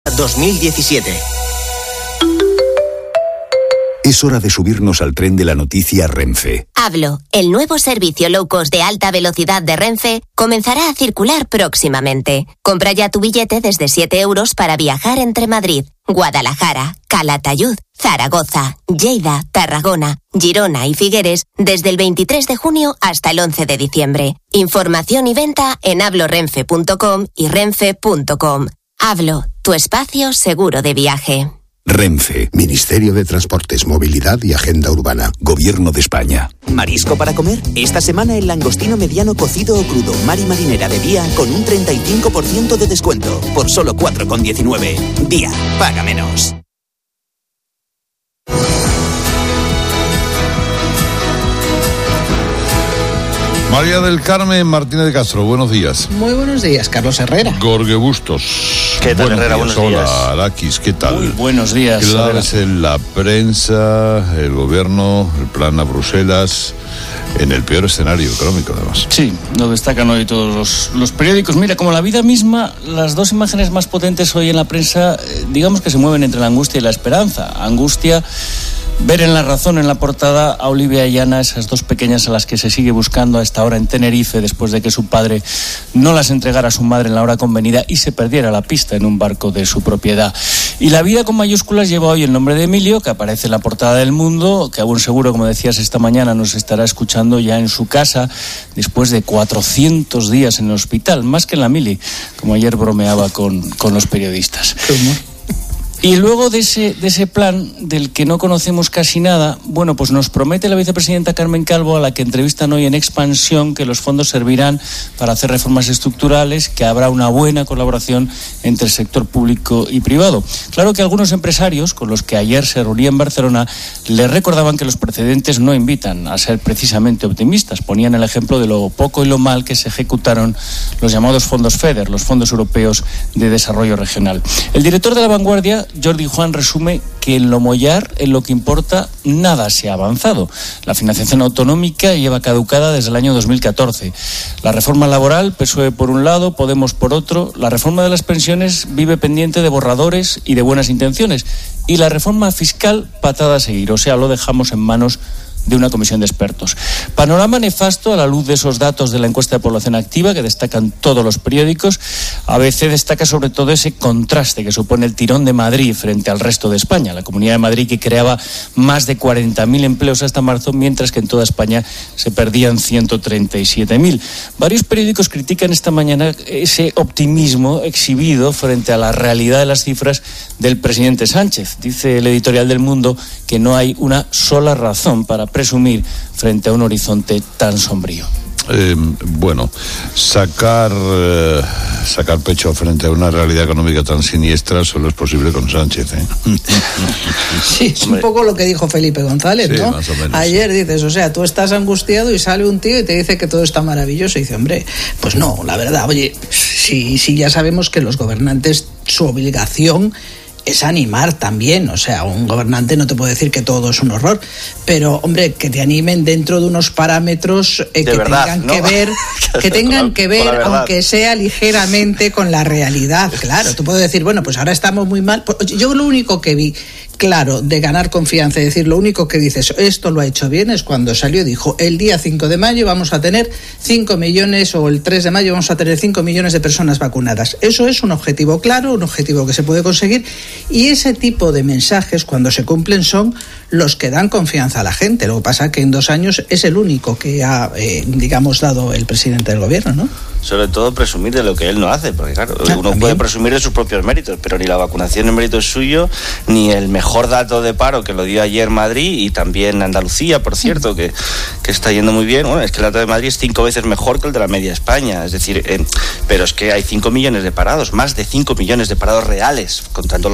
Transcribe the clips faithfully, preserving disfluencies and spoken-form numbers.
dos mil diecisiete. Es hora de subirnos al tren de la noticia Renfe. Hablo, el nuevo servicio low cost de alta velocidad de Renfe comenzará a circular próximamente. Compra ya tu billete desde siete euros para viajar entre Madrid, Guadalajara, Calatayud, Zaragoza, Lleida, Tarragona, Girona y Figueres desde el veintitrés de junio hasta el once de diciembre. Información y venta en hablorenfe punto com y renfe punto com. Hablo, tu espacio seguro de viaje. Renfe, Ministerio de Transportes, Movilidad y Agenda Urbana, Gobierno de España. ¿Marisco para comer? Esta semana el langostino mediano cocido o crudo Mar y Marinera de Día con un treinta y cinco por ciento de descuento por solo cuatro con diecinueve. Día, paga menos. María del Carmen Martínez de Castro, buenos días. Muy buenos días, Carlos Herrera. Gorge Bustos. ¿Qué tal, buenos Herrera? Días. Buenos días. Hola, Arakis, ¿qué tal? Muy buenos días. Claves en la prensa, el gobierno, el plan a Bruselas, en el peor escenario económico, además. Sí, lo destacan hoy todos los, los periódicos. Mira, como la vida misma, las dos imágenes más potentes hoy en la prensa, eh, digamos que se mueven entre la angustia y la esperanza. Angustia, ver en La Razón, en la portada, a Olivia y Ana, esas dos pequeñas a las que se sigue buscando a esta hora en Tenerife, después de que su padre no las entregara a su madre en la hora convenida y se perdiera la pista en un barco de su propiedad. Y La Vida con mayúsculas lleva hoy el nombre de Emilio, que aparece en la portada del Mundo, que aún seguro, como decías esta mañana, nos estará escuchando ya en su casa, después de cuatrocientos días en el hospital, más que en la mili, como ayer bromeaba con, con los periodistas. Y luego de ese, de ese plan del que no conocemos casi nada, bueno, pues nos promete la vicepresidenta Carmen Calvo, a la que entrevistan hoy en Expansión, que los fondos servirán para hacer reformas estructurales, que habrá una buena colaboración entre el sector público y privado. Claro que algunos empresarios, con los que ayer se reuní en Barcelona, les recordaban que los precedentes no invitan a ser precisamente optimistas. Ponían el ejemplo de lo poco y lo mal que se ejecutaron los llamados fondos FEDER, los Fondos Europeos de Desarrollo Regional. El director de La Vanguardia, Jordi Juan, resume que en lo mollar, en lo que importa, nada se ha avanzado. La financiación autonómica lleva caducada desde el año dos mil catorce. La reforma laboral, P S O E por un lado, Podemos por otro. La reforma de las pensiones vive pendiente de borradores y de buenas intenciones. Y la reforma fiscal, patada a seguir. O sea, lo dejamos en manos de una comisión de expertos. Panorama nefasto a la luz de esos datos de la encuesta de población activa que destacan todos los periódicos. A B C destaca sobre todo ese contraste que supone el tirón de Madrid frente al resto de España. La Comunidad de Madrid, que creaba más de cuarenta mil empleos hasta marzo, mientras que en toda España se perdían ciento treinta y siete mil. Varios periódicos critican esta mañana ese optimismo exhibido frente a la realidad de las cifras del presidente Sánchez. Dice el editorial del Mundo que no hay una sola razón para presumir frente a un horizonte tan sombrío. Eh, bueno, sacar eh, sacar pecho frente a una realidad económica tan siniestra solo es posible con Sánchez, ¿eh? Sí, es un poco lo que dijo Felipe González, sí, ¿no? Más o menos, ayer sí. Dices, o sea, tú estás angustiado y sale un tío y te dice que todo está maravilloso y dice, hombre, pues no, la verdad, oye, sí, sí, ya sabemos que los gobernantes, su obligación es animar también, o sea, un gobernante no te puede decir que todo es un horror, pero hombre, que te animen dentro de unos parámetros eh, que verdad, tengan ¿no? que ver, que tengan la, que ver, aunque sea ligeramente con la realidad. Claro, tú puedes decir, bueno, pues ahora estamos muy mal. Yo lo único que vi claro de ganar confianza, es decir, lo único que dices, esto lo ha hecho bien, es cuando salió y dijo, el día cinco de mayo vamos a tener cinco millones, o el tres de mayo vamos a tener cinco millones de personas vacunadas. Eso es un objetivo claro, un objetivo que se puede conseguir, y ese tipo de mensajes, cuando se cumplen, son los que dan confianza a la gente. Lo que pasa es que en dos años es el único que ha, eh, digamos, dado el presidente del gobierno, ¿no? Sobre todo presumir de lo que él no hace, porque claro, ah, uno también puede presumir de sus propios méritos, pero ni la vacunación es mérito suyo, ni el mejor dato de paro que lo dio ayer Madrid y también Andalucía, por cierto, que, que está yendo muy bien. Bueno, es que el dato de Madrid es cinco veces mejor que el de la media de España, es decir, eh, pero es que hay cinco millones de parados, más de cinco millones de parados reales, contando los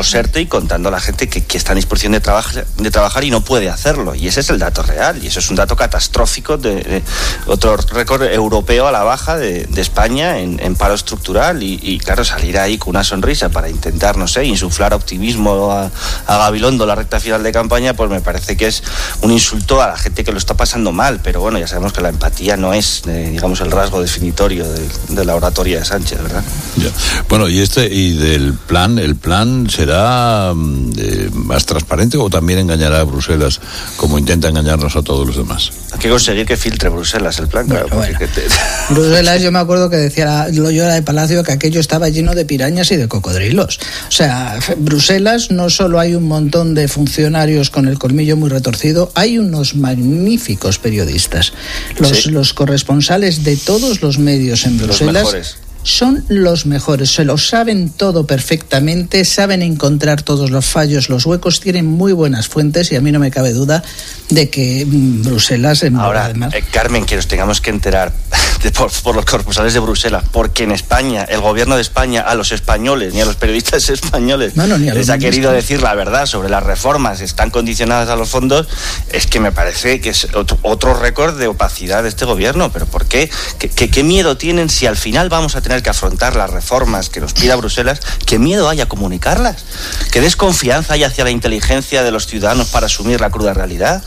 los ERTE y contando a la gente que, que está en disposición de, traba- de trabajar y no puede hacerlo. Y ese es el dato real, y eso es un dato catastrófico, de, de otro récord europeo a la baja de, de España en, en paro estructural. Y, y claro, salir ahí con una sonrisa para intentar, no sé, insuflar optimismo a, a Gabilondo la recta final de campaña, pues me parece que es un insulto a la gente que lo está pasando mal. Pero bueno, ya sabemos que la empatía no es, eh, digamos, el rasgo definitorio de, de la oratoria de Sánchez, ¿verdad? Ya. Bueno, y este y del plan, ¿el plan será eh, más transparente o también engañará a Bruselas como intenta engañarnos a todos los demás? Hay que conseguir que filtre Bruselas el plan, claro. Bueno, bueno. Te... Bruselas, yo me acuerdo que decía la Loyola de Palacio que aquello estaba lleno de pirañas y de cocodrilos. O sea, Bruselas no solo hay un montón de funcionarios con el colmillo muy retorcido, hay unos magníficos periodistas. Los, sí. los corresponsales de todos los medios en Bruselas... Los mejores. Son los mejores, se lo saben todo perfectamente, saben encontrar todos los fallos, los huecos, tienen muy buenas fuentes y a mí no me cabe duda de que Bruselas... En Ahora, además... eh, Carmen, que nos tengamos que enterar de, por, por los corresponsales de Bruselas, porque en España, el gobierno de España, a los españoles, ni a los periodistas españoles, no, no, ni a les ha querido decir la verdad sobre las reformas, están condicionadas a los fondos, es que me parece que es otro, otro récord de opacidad de este gobierno. ¿Pero por qué? ¿Qué, qué? ¿Qué miedo tienen si al final vamos a tener que afrontar las reformas que nos pida Bruselas? ¿Qué miedo hay a comunicarlas? ¿Qué desconfianza hay hacia la inteligencia de los ciudadanos para asumir la cruda realidad?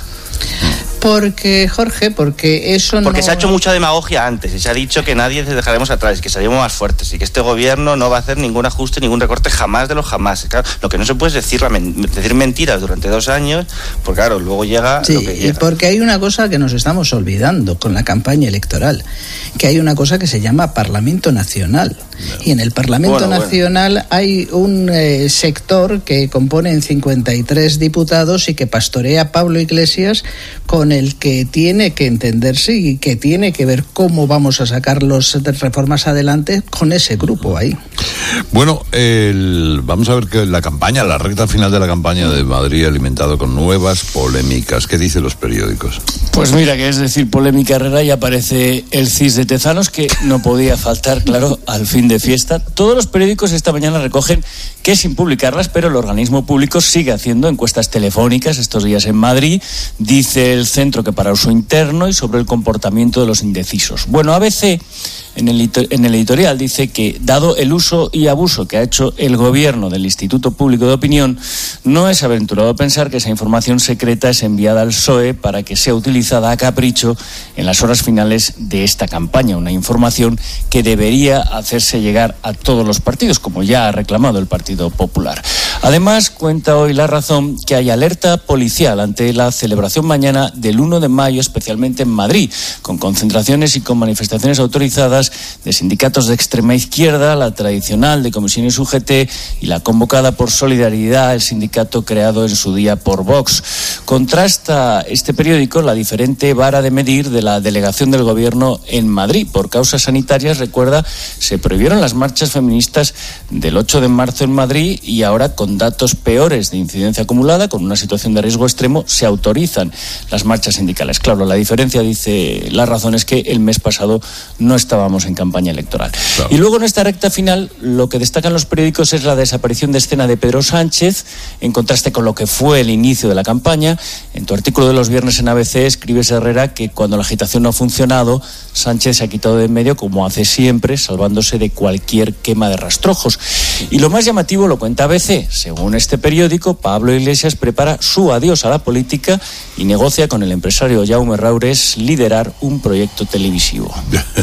Porque, Jorge, porque eso Porque no... se ha hecho mucha demagogia antes y se ha dicho que nadie se dejaremos atrás, que salimos más fuertes y que este gobierno no va a hacer ningún ajuste, ningún recorte jamás de los jamás. Claro, lo que no se puede es decir, decir mentiras durante dos años, porque claro, luego llega sí, lo que llega. Porque hay una cosa que nos estamos olvidando con la campaña electoral, que hay una cosa que se llama Parlamento Nacional. No. Y en el Parlamento bueno, Nacional bueno. hay un eh, sector que componen cincuenta y tres diputados y que pastorea Pablo Iglesias, con el que tiene que entenderse y que tiene que ver cómo vamos a sacar las reformas adelante con ese grupo ahí. Bueno, el, vamos a ver que la campaña, la recta final de la campaña de Madrid ha alimentado con nuevas polémicas. ¿Qué dicen los periódicos? Pues mira, que es decir, polémica Herrera, y aparece el C I S de Tezanos, que no podía faltar, claro, al fin de fiesta. Todos los periódicos esta mañana recogen que sin publicarlas, pero el organismo público sigue haciendo encuestas telefónicas estos días en Madrid. Dice el centro que para uso interno y sobre el comportamiento de los indecisos. Bueno, A B C en el, en el editorial dice que, dado el uso y abuso que ha hecho el gobierno del Instituto Público de Opinión, no es aventurado pensar que esa información secreta es enviada al P S O E para que sea utilizada a capricho en las horas finales de esta campaña, una información que debería hacerse llegar a todos los partidos, como ya ha reclamado el Partido Popular. Además, cuenta hoy La Razón que hay alerta policial ante la celebración mañana del uno de mayo, especialmente en Madrid, con concentraciones y con manifestaciones autorizadas de sindicatos de extrema izquierda, la tradicional de Comisiones U G T y la convocada por Solidaridad, el sindicato creado en su día por Vox. Contrasta este periódico la diferente vara de medir de la delegación del gobierno en Madrid. Por causas sanitarias, recuerda, se prohibieron las marchas feministas del ocho de marzo en Madrid y ahora, con datos peores de incidencia acumulada, con una situación de riesgo extremo, se autorizan las marchas sindicales. Claro, la diferencia, dice La Razón, es que el mes pasado no estábamos en campaña electoral. Claro. Y luego, en esta recta final, lo que destacan los periódicos es la desaparición de escena de Pedro Sánchez, en contraste con lo que fue el inicio de la campaña. En tu artículo de los viernes en A B C escribes, Herrera, que cuando la agitación no ha funcionado, Sánchez se ha quitado de en medio, como hace siempre, salvándose de cualquier quema de rastrojos. Y lo más llamativo lo cuenta A B C. Según este periódico, Pablo Iglesias prepara su adiós a la política y negocia con el empresario Jaume Raures liderar un proyecto televisivo.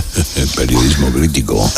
El periodismo crítico.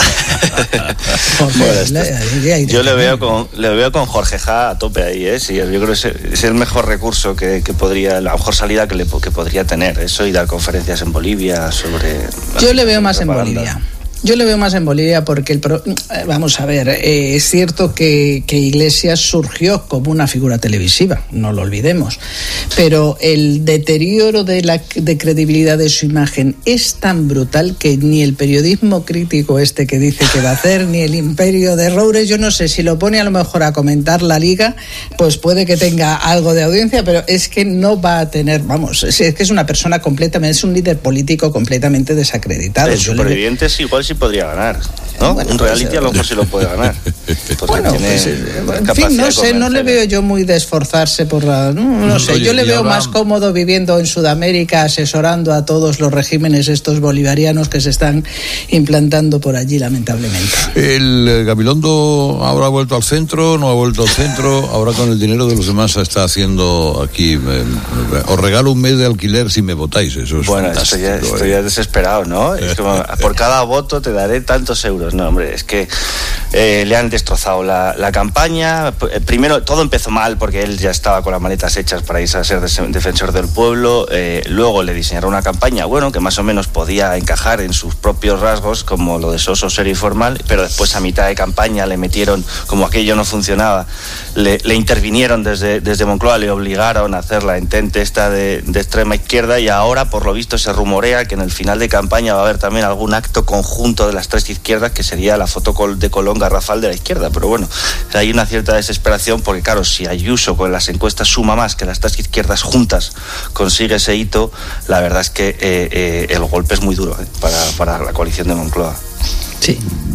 Yo le veo con le veo con Jorge Ja a tope ahí, ¿eh? Sí, yo creo que es, es el mejor recurso que, que podría, la mejor salida que, le, que podría tener, eso, y dar conferencias en Bolivia sobre... Yo le veo más en Bolivia. Yo le veo más en Bolivia porque, el pro... vamos a ver, eh, es cierto que, que Iglesias surgió como una figura televisiva, no lo olvidemos, pero el deterioro de la de credibilidad de su imagen es tan brutal que ni el periodismo crítico este que dice que va a hacer, ni el imperio de Roures, yo no sé, si lo pone a lo mejor a comentar la Liga, pues puede que tenga algo de audiencia, pero es que no va a tener, vamos, es, es que es una persona completamente, es un líder político completamente desacreditado. El superviviente es igual sí podría ganar, ¿no? Bueno, un reality pues, a lo mejor sí lo puede ganar. Bueno, pues, en fin, no sé, no le veo yo muy de esforzarse por la... No, no sé, Oye, yo le veo ahora... más cómodo viviendo en Sudamérica, asesorando a todos los regímenes estos bolivarianos que se están implantando por allí, lamentablemente. El Gabilondo ahora ha vuelto al centro, no ha vuelto al centro, ahora con el dinero de los demás está haciendo aquí, eh, os regalo un mes de alquiler si me votáis, eso es bueno, fantástico. Estoy, ya, estoy ya desesperado, ¿no? Es como, por cada voto te daré tantos euros. No, hombre, es que eh, le han destrozado la, la campaña. Primero, todo empezó mal porque él ya estaba con las maletas hechas para irse a ser defensor del pueblo. Eh, luego le diseñaron una campaña, bueno, que más o menos podía encajar en sus propios rasgos, como lo de soso, serio y formal, pero después a mitad de campaña le metieron, como aquello no funcionaba, le, le intervinieron desde, desde Moncloa, le obligaron a hacer la entente esta de, de extrema izquierda, y ahora, por lo visto, se rumorea que en el final de campaña va a haber también algún acto conjunto de las tres izquierdas, que sería la foto de Colón Garrafal de la izquierda. Pero bueno, hay una cierta desesperación porque, claro, si Ayuso con las encuestas suma más que las tres izquierdas juntas consigue ese hito, la verdad es que eh, eh, el golpe es muy duro eh, para, para la coalición de Moncloa. Sí,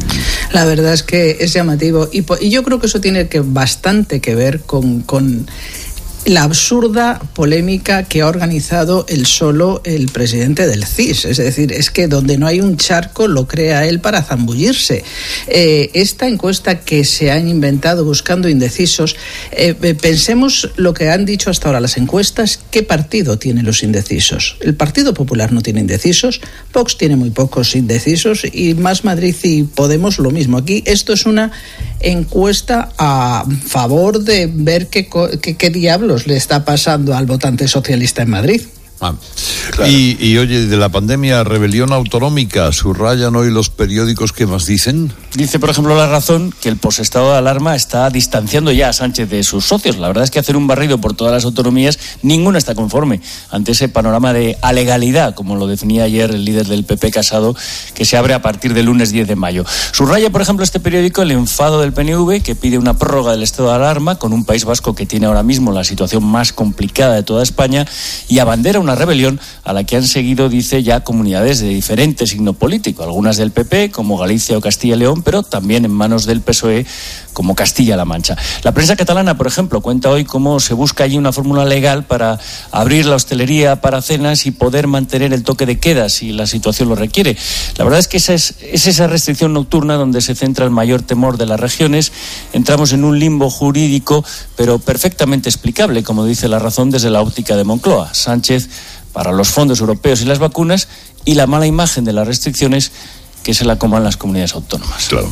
la verdad es que es llamativo y, y yo creo que eso tiene que bastante que ver con... con la absurda polémica que ha organizado él solo el presidente del C I S. Es decir, es que donde no hay un charco lo crea él para zambullirse. Eh, esta encuesta que se han inventado buscando indecisos, eh, pensemos lo que han dicho hasta ahora las encuestas, ¿qué partido tiene los indecisos? El Partido Popular no tiene indecisos, Vox tiene muy pocos indecisos y Más Madrid y Podemos lo mismo. Aquí esto es una encuesta a favor de ver qué, qué, qué diablos le está pasando al votante socialista en Madrid. Ah, claro. y, y oye, de la pandemia, rebelión autonómica, ¿subrayan hoy los periódicos que más dicen? Dice, por ejemplo, La Razón que el posestado de alarma está distanciando ya a Sánchez de sus socios. La verdad es que hacer un barrido por todas las autonomías, ninguna está conforme ante ese panorama de alegalidad, como lo definía ayer el líder del P P, Casado, que se abre a partir del lunes diez de mayo. Subraya, por ejemplo, este periódico el enfado del P N V, que pide una prórroga del estado de alarma con un País Vasco que tiene ahora mismo la situación más complicada de toda España, y abandera una rebelión a la que han seguido, dice, ya comunidades de diferente signo político, algunas del P P, como Galicia o Castilla y León, pero también en manos del P S O E, como Castilla-La Mancha. La prensa catalana, por ejemplo, cuenta hoy cómo se busca allí una fórmula legal para abrir la hostelería para cenas y poder mantener el toque de queda si la situación lo requiere. La verdad es que esa es, es esa restricción nocturna donde se centra el mayor temor de las regiones. Entramos en un limbo jurídico, pero perfectamente explicable, como dice La Razón, desde la óptica de Moncloa. Sánchez para los fondos europeos y las vacunas, y la mala imagen de las restricciones que se la coman las comunidades autónomas. Claro,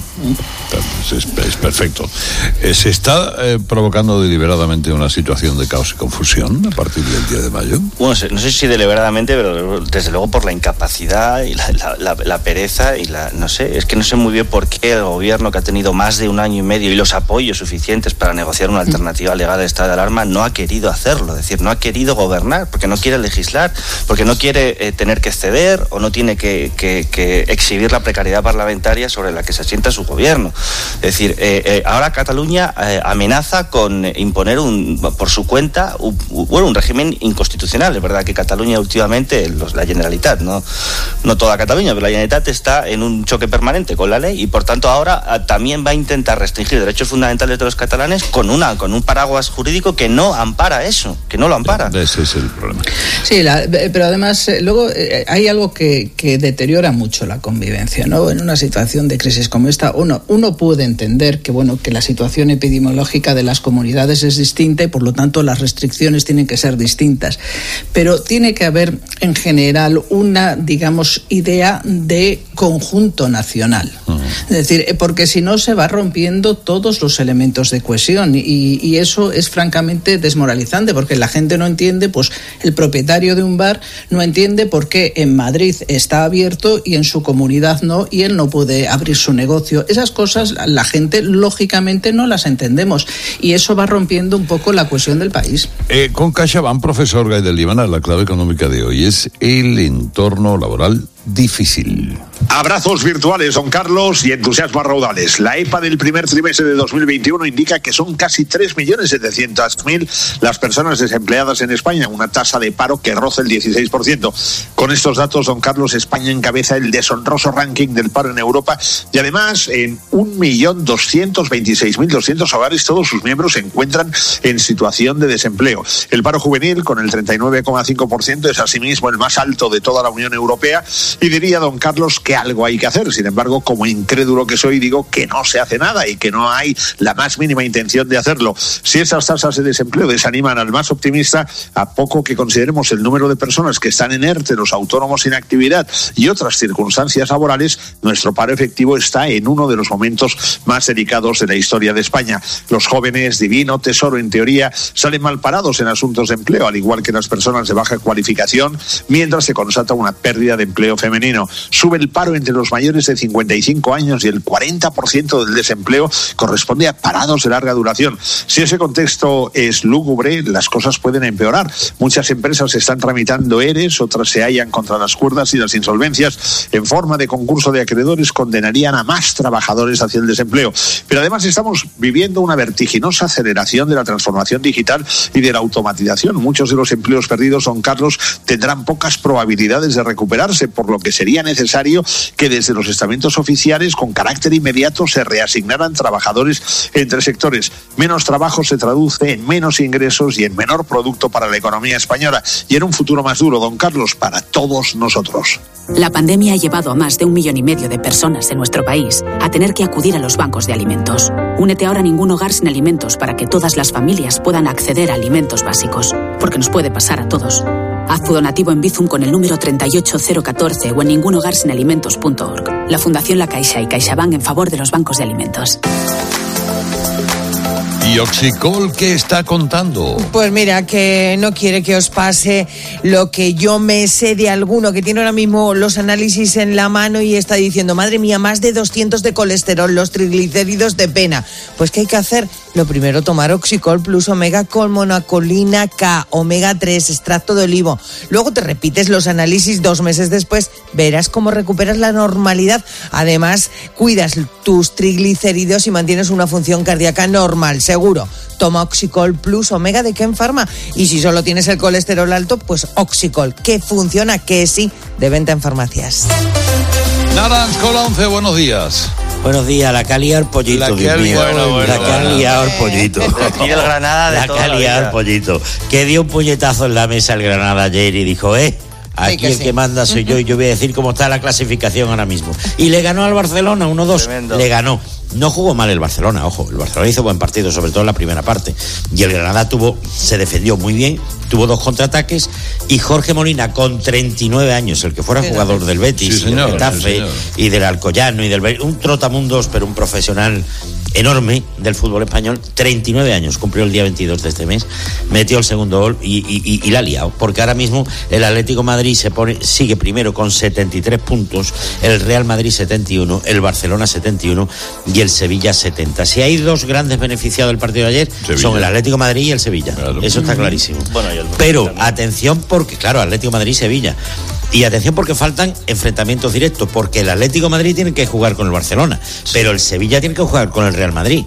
es, es perfecto. Eh, ¿Se está eh, provocando deliberadamente una situación de caos y confusión a partir del día de mayo? Bueno, no sé si deliberadamente, pero desde luego por la incapacidad y la, la, la, la pereza y la, no sé, es que no sé muy bien por qué el gobierno, que ha tenido más de un año y medio y los apoyos suficientes para negociar una alternativa legal de estado de alarma, no ha querido hacerlo. Es decir, no ha querido gobernar, porque no quiere legislar, porque no quiere eh, tener que ceder o no tiene que, que, que exhibir la precariedad parlamentaria sobre la que se asienta su gobierno. Es decir, eh, eh, ahora Cataluña eh, amenaza con imponer un, por su cuenta un, bueno, un régimen inconstitucional. Es verdad que Cataluña últimamente, los, la Generalitat, no, no toda Cataluña, pero la Generalitat está en un choque permanente con la ley y por tanto ahora a, también va a intentar restringir derechos fundamentales de los catalanes con una con un paraguas jurídico que no ampara eso, que no lo ampara. Ese es el problema. Sí, la, pero además eh, luego eh, hay algo que, que deteriora mucho la convivencia, ¿no? En una situación de crisis como esta, uno, uno puede entender que, bueno, que la situación epidemiológica de las comunidades es distinta y por lo tanto las restricciones tienen que ser distintas, pero tiene que haber en general una, digamos, idea de conjunto nacional. Uh-huh. Es decir, porque si no se va rompiendo todos los elementos de cohesión y, y eso es francamente desmoralizante, porque la gente no entiende, pues el propietario de un bar no entiende por qué en Madrid está abierto y en su comunidad no, y él no puede abrir su negocio. Esas cosas la gente lógicamente no las entendemos y eso va rompiendo un poco la cohesión del país. Eh, con CaixaBank, profesor Gay del Líbana, la clave económica de hoy es el entorno laboral difícil. Abrazos virtuales, don Carlos, y entusiasmos raudales. La E P A del primer trimestre de dos mil veintiuno indica que son casi tres millones setecientos mil las personas desempleadas en España, una tasa de paro que roza el dieciséis por ciento. Con estos datos, don Carlos, España encabeza el deshonroso ranking del paro en Europa y además en un millón doscientos veintiséis mil doscientos hogares todos sus miembros se encuentran en situación de desempleo. El paro juvenil, con el treinta y nueve coma cinco por ciento, es asimismo el más alto de toda la Unión Europea y diría, don Carlos, que algo hay que hacer. Sin embargo, como incrédulo que soy, digo que no se hace nada y que no hay la más mínima intención de hacerlo. Si esas tasas de desempleo desaniman al más optimista, a poco que consideremos el número de personas que están en ERTE, los autónomos sin actividad y otras circunstancias laborales, nuestro paro efectivo está en uno de los momentos más delicados de la historia de España. Los jóvenes, divino tesoro en teoría, salen mal parados en asuntos de empleo, al igual que las personas de baja cualificación, mientras se constata una pérdida de empleo femenino. Sube el paro entre los mayores de cincuenta y cinco años y el cuarenta por ciento del desempleo corresponde a parados de larga duración. Si ese contexto es lúgubre, las cosas pueden empeorar. Muchas empresas están tramitando ERES, otras se hallan contra las cuerdas y las insolvencias en forma de concurso de acreedores condenarían a más trabajadores hacia el desempleo. Pero además estamos viviendo una vertiginosa aceleración de la transformación digital y de la automatización. Muchos de los empleos perdidos, don Carlos, tendrán pocas probabilidades de recuperarse, por lo que sería necesario que desde los estamentos oficiales con carácter inmediato se reasignaran trabajadores entre sectores. Menos trabajo se traduce en menos ingresos y en menor producto para la economía española y en un futuro más duro, don Carlos, para todos nosotros. La pandemia ha llevado a más de un millón y medio de personas en nuestro país a tener que acudir a los bancos de alimentos. Únete ahora a Ningún Hogar Sin Alimentos para que todas las familias puedan acceder a alimentos básicos, porque nos puede pasar a todos. Haz tu donativo en Bizum con el número treinta y ocho cero catorce o en ningún hogar sin alimentos punto org. La Fundación La Caixa y CaixaBank en favor de los bancos de alimentos. ¿Y Oxicol qué está contando? Pues mira, que no quiere que os pase lo que yo me sé de alguno que tiene ahora mismo los análisis en la mano y está diciendo, madre mía, más de doscientos de colesterol, los triglicéridos de pena. Pues ¿qué hay que hacer? Lo primero, tomar Oxicol Plus Omega con monacolina K, omega tres, extracto de olivo. Luego te repites los análisis dos meses después, verás cómo recuperas la normalidad. Además, cuidas tus triglicéridos y mantienes una función cardíaca normal, seguro. Toma Oxicol Plus Omega de Ken Pharma. Y si solo tienes el colesterol alto, pues Oxicol, que funciona, que sí, de venta en farmacias. Naranja Cola once, buenos días. Buenos días, la que ha liado el pollito, la que Dios mío. Bueno, bueno, la que ha liado el pollito. Aquí el Granada de la toda que ha la liado vida. el pollito. Que dio un puñetazo en la mesa el Granada ayer y dijo, eh, aquí que el sí. que manda soy yo y yo voy a decir cómo está la clasificación ahora mismo. Y le ganó al Barcelona, uno dos. Tremendo. Le ganó. No jugó mal el Barcelona, ojo, el Barcelona hizo buen partido, sobre todo en la primera parte. Y el Granada tuvo, se defendió muy bien, tuvo dos contraataques y Jorge Molina, con treinta y nueve años, el que fuera jugador del Betis, Sí, y señor, del Getafe, sí, señor. y del Alcoyano y del Be- un trotamundos, pero un profesional enorme del fútbol español, treinta y nueve años, cumplió el día veintidós de este mes, metió el segundo gol y, y, y, y la ha liado, porque ahora mismo el Atlético Madrid se pone, sigue primero con setenta y tres puntos, el Real Madrid setenta y uno, el Barcelona setenta y uno y el Sevilla setenta. Si hay dos grandes beneficiados del partido de ayer, Sevilla. son el Atlético Madrid y el Sevilla. Claro. Eso está clarísimo. Bueno, y el Madrid Pero también. atención porque, claro, Atlético Madrid y Sevilla. Y atención porque faltan enfrentamientos directos, porque el Atlético Madrid tiene que jugar con el Barcelona, pero el Sevilla tiene que jugar con el Real Madrid.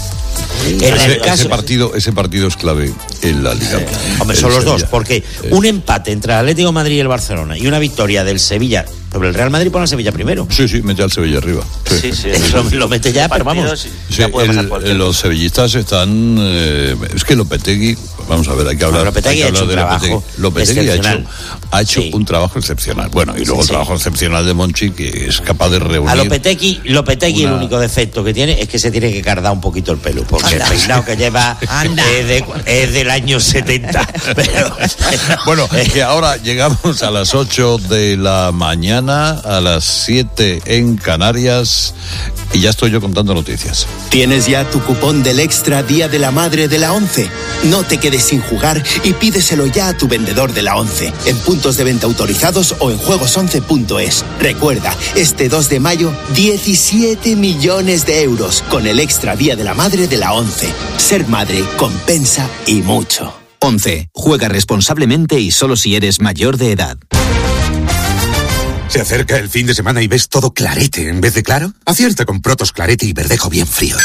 En Ese, el caso, ese partido, ese partido es clave en la Liga. hombre, El son los Sevilla. dos, porque Eh, un empate entre el Atlético de Madrid y el Barcelona y una victoria del Sevilla sobre el Real Madrid pone al Sevilla primero. Sí, sí, mete al Sevilla arriba. Sí, sí. Lo, lo mete ya, pero vamos. Sí, Sí, ya puede pasar el- cualquier los sevillistas están... eh, es que Lopetegui, vamos a ver, hay que hablar, No, Lopetegui hay que ha hablar hecho un de trabajo Lopetegui. Lopetegui ha hecho, excepcional. ha hecho Sí. un trabajo excepcional. Bueno, y luego Sí, el sí. trabajo excepcional de Monchi, que es capaz de reunir... A Lopetegui, Lopetegui una- el único defecto que tiene es que se tiene que cardar un poquito el pelo, porque Anda. el peinado que lleva Anda. es, de- es del año setenta. Pero, Bueno, eh, que ahora llegamos a las ocho de la mañana, a las siete en Canarias, y ya estoy yo contando noticias. ¿Tienes ya tu cupón del Extra Día de la Madre de la ONCE? No te quedes sin jugar y pídeselo ya a tu vendedor de la ONCE, en puntos de venta autorizados o en juegos once punto es. Recuerda, este dos de mayo, diecisiete millones de euros con el Extra Día de la Madre de la ONCE. Ser madre compensa y mucho. once. Juega responsablemente y solo si eres mayor de edad. ¿Se acerca el fin de semana y ves todo clarete en vez de claro? Acierta con Protos Clarete y Verdejo bien fríos.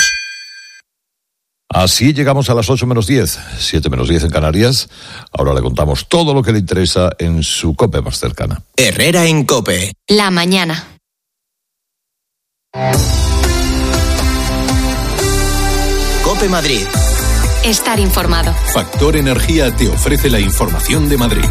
Así llegamos a las ocho menos diez, siete menos diez en Canarias. Ahora le contamos todo lo que le interesa en su COPE más cercana. Herrera en COPE. La mañana. COPE Madrid. Estar informado. Factor Energía te ofrece la información de Madrid.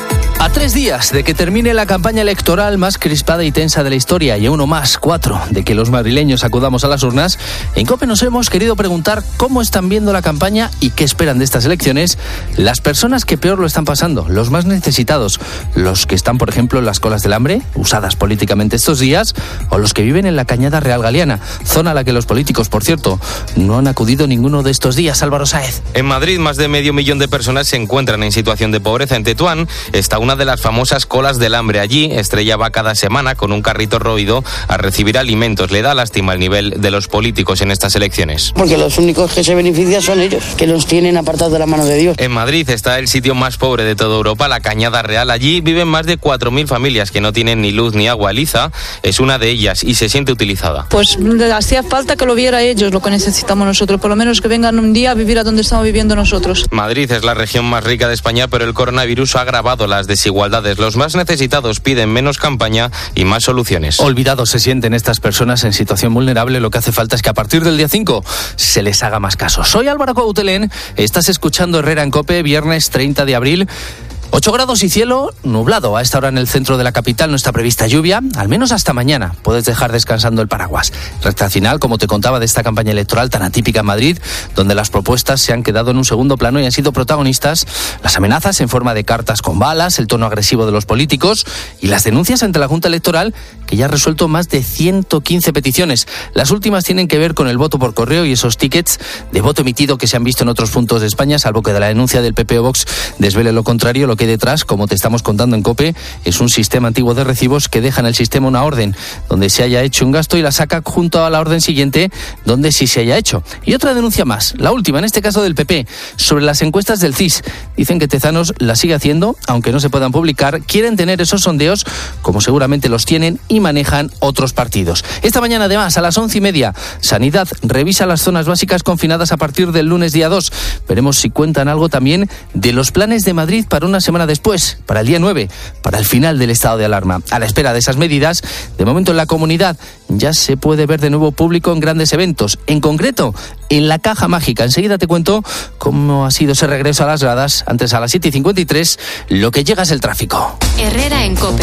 A tres días de que termine la campaña electoral más crispada y tensa de la historia y a uno más, cuatro, de que los madrileños acudamos a las urnas, en COPE nos hemos querido preguntar cómo están viendo la campaña y qué esperan de estas elecciones las personas que peor lo están pasando, los más necesitados, los que están, por ejemplo, en las colas del hambre, usadas políticamente estos días, o los que viven en la Cañada Real Galiana, zona a la que los políticos, por cierto, no han acudido ninguno de estos días. Álvaro Sáez. En Madrid, más de medio millón de personas se encuentran en situación de pobreza. En Tetuán está una de las famosas colas del hambre. Allí, Estrella va cada semana con un carrito roído a recibir alimentos. Le da lástima el nivel de los políticos en estas elecciones. Porque los únicos que se benefician son ellos, que los tienen apartados de la mano de Dios. En Madrid está el sitio más pobre de toda Europa, la Cañada Real. Allí viven más de cuatro mil familias que no tienen ni luz ni agua. Liza es una de ellas y se siente utilizada. Pues hacía falta que lo viera ellos, lo que necesitamos nosotros. Por lo menos que vengan un día a vivir a donde estamos viviendo nosotros. Madrid es la región más rica de España, pero el coronavirus ha agravado las desigualdades. Los más necesitados piden menos campaña y más soluciones. Olvidados se sienten estas personas en situación vulnerable. Lo que hace falta es que a partir del día cinco se les haga más caso. Soy Álvaro Coutelén, estás escuchando Herrera en COPE, viernes treinta de abril. ocho grados y cielo nublado. A esta hora en el centro de la capital no está prevista lluvia, al menos hasta mañana. Puedes dejar descansando el paraguas. Recta final, como te contaba, de esta campaña electoral tan atípica en Madrid, donde las propuestas se han quedado en un segundo plano y han sido protagonistas las amenazas en forma de cartas con balas, el tono agresivo de los políticos y las denuncias ante la Junta Electoral, que ya ha resuelto más de ciento quince peticiones. Las últimas tienen que ver con el voto por correo y esos tickets de voto emitido que se han visto en otros puntos de España, salvo que de la denuncia del P P o Vox desvele lo contrario. Lo que detrás, como te estamos contando en COPE, es un sistema antiguo de recibos que deja en el sistema una orden donde se haya hecho un gasto y la saca junto a la orden siguiente donde sí se haya hecho. Y otra denuncia más, la última, en este caso del P P, sobre las encuestas del C I S. Dicen que Tezanos las sigue haciendo, aunque no se puedan publicar. Quieren tener esos sondeos, como seguramente los tienen y manejan otros partidos. Esta mañana, además, a las once y media, Sanidad revisa las zonas básicas confinadas a partir del lunes día dos. Veremos si cuentan algo también de los planes de Madrid para una semana después, para el día nueve, para el final del estado de alarma. A la espera de esas medidas, de momento en la comunidad ya se puede ver de nuevo público en grandes eventos, en concreto en la Caja Mágica. Enseguida te cuento cómo ha sido ese regreso a las gradas. Antes, a las siete y cincuenta y tres, lo que llega es el tráfico. Herrera en COPE.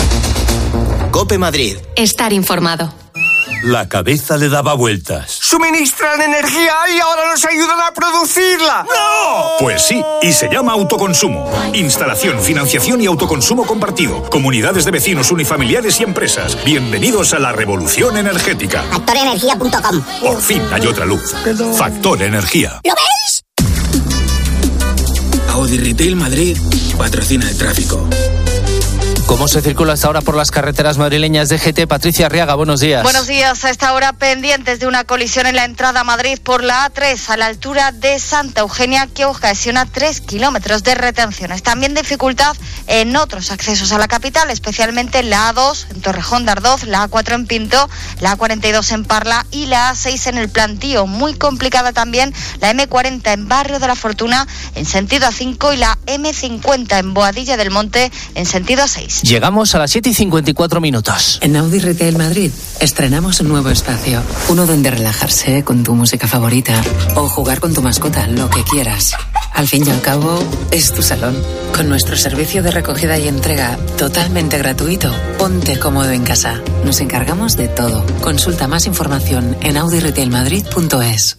COPE Madrid. Estar informado. La cabeza le daba vueltas. Suministran energía y ahora nos ayudan a producirla. ¡No! Pues sí, y se llama autoconsumo. Instalación, financiación y autoconsumo compartido. Comunidades de vecinos, unifamiliares y empresas. Bienvenidos a la revolución energética. factor energía punto com. Por fin hay otra luz. Factor Energía. ¿Lo ves? Audi Retail Madrid patrocina el tráfico. ¿Cómo se circula hasta ahora por las carreteras madrileñas de G T? Patricia Arriaga, buenos días. Buenos días. A esta hora pendientes de una colisión en la entrada a Madrid por la A tres a la altura de Santa Eugenia, que ocasiona tres kilómetros de retenciones. También dificultad en otros accesos a la capital, especialmente en la A dos en Torrejón de Ardoz, la A cuatro en Pinto, la A cuarenta y dos en Parla y la A seis en el Plantío. Muy complicada también la eme cuarenta en Barrio de la Fortuna en sentido A cinco y la eme cincuenta en Boadilla del Monte en sentido A seis. Llegamos a las siete y cincuenta y cuatro minutos. En Audi Retail Madrid estrenamos un nuevo espacio. Uno donde relajarse con tu música favorita o jugar con tu mascota, lo que quieras. Al fin y al cabo, es tu salón. Con nuestro servicio de recogida y entrega totalmente gratuito, ponte cómodo en casa. Nos encargamos de todo. Consulta más información en audi retail madrid punto es.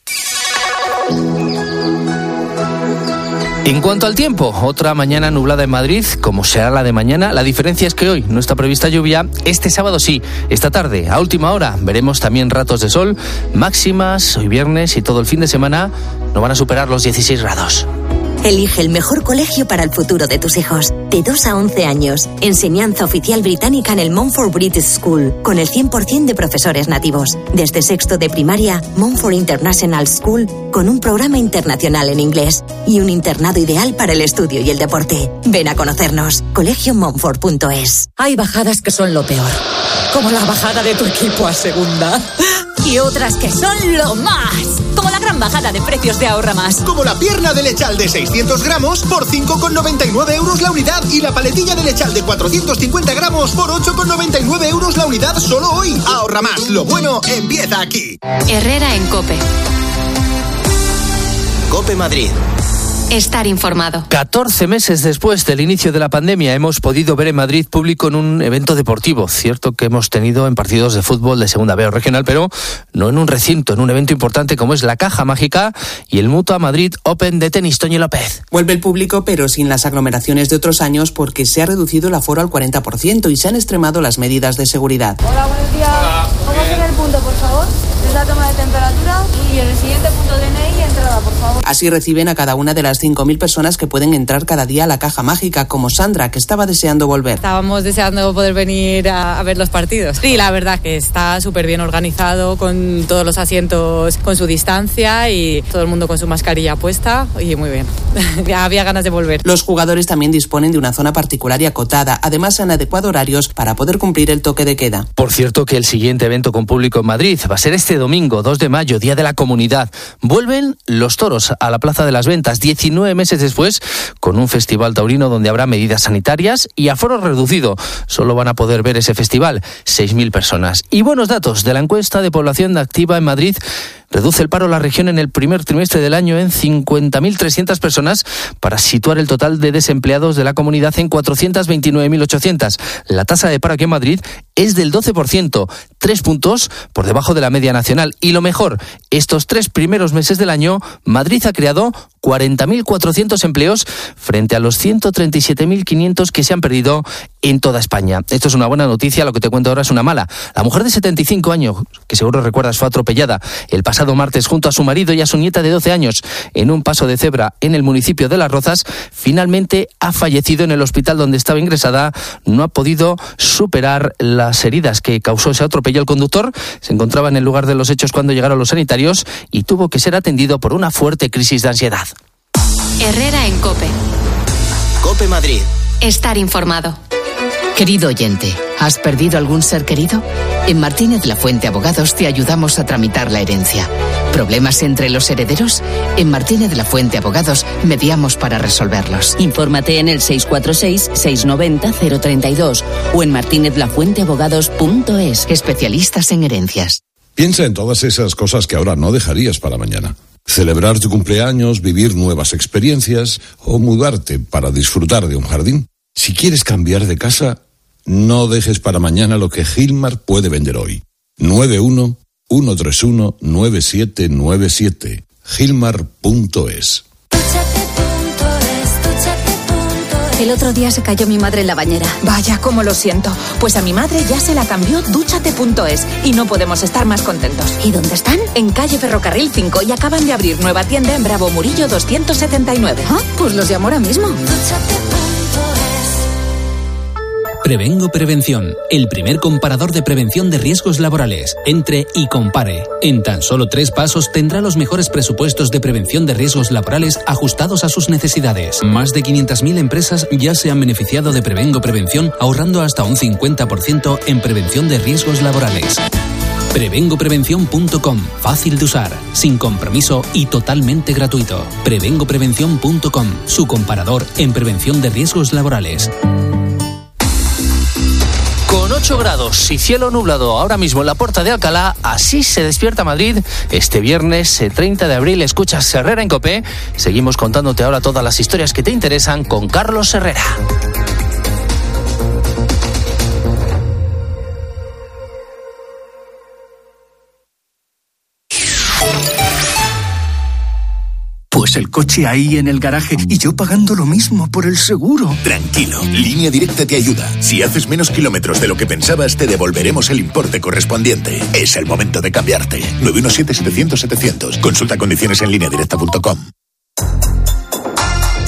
En cuanto al tiempo, otra mañana nublada en Madrid, como será la de mañana. La diferencia es que hoy no está prevista lluvia, este sábado sí. Esta tarde, a última hora, veremos también ratos de sol. Máximas hoy viernes y todo el fin de semana no van a superar los dieciséis grados. Elige el mejor colegio para el futuro de tus hijos. De dos a once años. Enseñanza oficial británica en el Montfort British School, con el cien por ciento de profesores nativos. Desde sexto de primaria, Montfort International School, con un programa internacional en inglés. Y un internado ideal para el estudio y el deporte. Ven a conocernos. colegio montfort punto es. Hay bajadas que son lo peor. Como la bajada de tu equipo a segunda. Y otras que son lo más. Como la gran bajada de precios de Ahorra Más. Como la pierna de lechal de seiscientos gramos por cinco con noventa y nueve euros la unidad. Y la paletilla de lechal de cuatrocientos cincuenta gramos por ocho con noventa y nueve euros la unidad solo hoy. Ahorra Más. Lo bueno empieza aquí. Herrera en COPE. COPE Madrid. Estar informado. catorce meses después del inicio de la pandemia hemos podido ver en Madrid público en un evento deportivo. Cierto que hemos tenido en partidos de fútbol de segunda B o regional, pero no en un recinto, en un evento importante como es la Caja Mágica y el Mutua Madrid Open de tenis. Toñi López. Vuelve el público, pero sin las aglomeraciones de otros años, porque se ha reducido el aforo al cuarenta por ciento y se han extremado las medidas de seguridad. Hola, buenos días. Hola. ¿Cómo hacer el punto, por favor? Es la toma de temperatura y el siguiente punto de D N I y entrada, por favor. Así reciben a cada una de las cinco mil personas que pueden entrar cada día a la Caja Mágica, como Sandra, que estaba deseando volver. Estábamos deseando poder venir a, a ver los partidos. Sí, la verdad que está súper bien organizado, con todos los asientos con su distancia y todo el mundo con su mascarilla puesta, y muy bien. Ya había ganas de volver. Los jugadores también disponen de una zona particular y acotada. Además, han adecuado horarios para poder cumplir el toque de queda. Por cierto, que el siguiente evento con público en Madrid va a ser este domingo, dos de mayo, Día de la Comunidad. Vuelven los toros a la Plaza de las Ventas, diecinueve meses después, con un festival taurino donde habrá medidas sanitarias y aforo reducido. Solo van a poder ver ese festival seis mil personas. Y buenos datos de la encuesta de población activa en Madrid. Reduce el paro en la región en el primer trimestre del año en cincuenta mil trescientas personas para situar el total de desempleados de la comunidad en cuatrocientos veintinueve mil ochocientos. La tasa de paro aquí en Madrid es del doce por ciento, tres puntos por debajo de la media nacional. Y lo mejor, estos tres primeros meses del año, Madrid ha creado cuarenta mil cuatrocientos empleos frente a los ciento treinta y siete mil quinientos que se han perdido en toda España. Esto es una buena noticia, lo que te cuento ahora es una mala. La mujer de setenta y cinco años, que seguro recuerdas, fue atropellada el pasado martes junto a su marido y a su nieta de doce años en un paso de cebra en el municipio de Las Rozas. Finalmente ha fallecido en el hospital donde estaba ingresada. No ha podido superar las heridas que causó ese atropello. El conductor se encontraba en el lugar de los hechos cuando llegaron los sanitarios y tuvo que ser atendido por una fuerte crisis de ansiedad. Herrera en COPE. COPE Madrid. Estar informado. Querido oyente, ¿has perdido algún ser querido? En Martínez La Fuente Abogados te ayudamos a tramitar la herencia. ¿Problemas entre los herederos? En Martínez La Fuente Abogados mediamos para resolverlos. Infórmate en el seis cuatro seis, seis nueve cero, cero tres dos o en martinez la fuente abogados punto es. Especialistas en herencias. Piensa en todas esas cosas que ahora no dejarías para mañana. Celebrar tu cumpleaños, vivir nuevas experiencias o mudarte para disfrutar de un jardín. Si quieres cambiar de casa, no dejes para mañana lo que Gilmar puede vender hoy. nueve uno, uno tres uno, nueve siete nueve siete. Gilmar punto es. El otro día se cayó mi madre en la bañera. Vaya, cómo lo siento. Pues a mi madre ya se la cambió Dúchate punto es y no podemos estar más contentos. ¿Y dónde están? En calle Ferrocarril cinco y acaban de abrir nueva tienda en Bravo Murillo doscientos setenta y nueve. Ah, pues los llamo ahora mismo. Prevengo Prevención, el primer comparador de prevención de riesgos laborales. Entre y compare. En tan solo tres pasos tendrá los mejores presupuestos de prevención de riesgos laborales ajustados a sus necesidades. Más de quinientas mil empresas ya se han beneficiado de Prevengo Prevención, ahorrando hasta un cincuenta por ciento en prevención de riesgos laborales. prevengo prevención punto com. Fácil de usar, sin compromiso y totalmente gratuito. prevengo prevención punto com. Su comparador en prevención de riesgos laborales. Con ocho grados y cielo nublado ahora mismo en la Puerta de Alcalá, así se despierta Madrid este viernes treinta de abril. Escuchas Herrera en COPE. Seguimos contándote ahora todas las historias que te interesan con Carlos Herrera. Pues el coche ahí en el garaje y yo pagando lo mismo por el seguro. Tranquilo, Línea Directa te ayuda. Si haces menos kilómetros de lo que pensabas, te devolveremos el importe correspondiente. Es el momento de cambiarte. nueve uno siete, setecientos, setecientos. Consulta condiciones en línea directa punto com.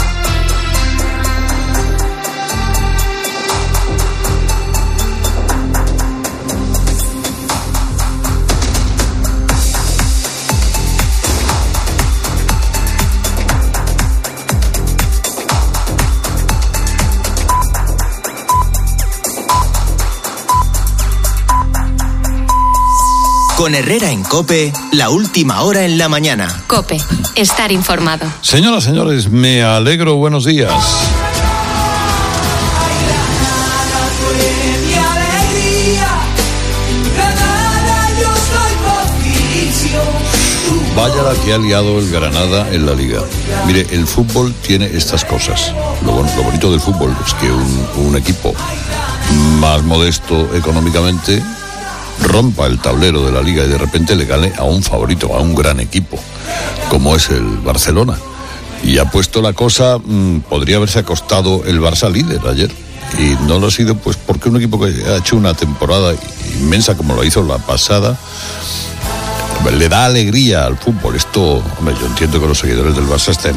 Con Herrera en COPE, la última hora en la mañana. COPE, estar informado. Señoras, señores, me alegro, buenos días. Vaya la que ha liado el Granada en la Liga. Mire, el fútbol tiene estas cosas. Lo, bon- lo bonito del fútbol es que un, un equipo más modesto económicamente rompa el tablero de la Liga y de repente le gane a un favorito, a un gran equipo, como es el Barcelona. Y ha puesto la cosa, mmm, podría haberse acostado el Barça líder ayer. Y no lo ha sido pues porque un equipo que ha hecho una temporada inmensa como lo hizo la pasada, le da alegría al fútbol. Esto, hombre, yo entiendo que los seguidores del Barça estén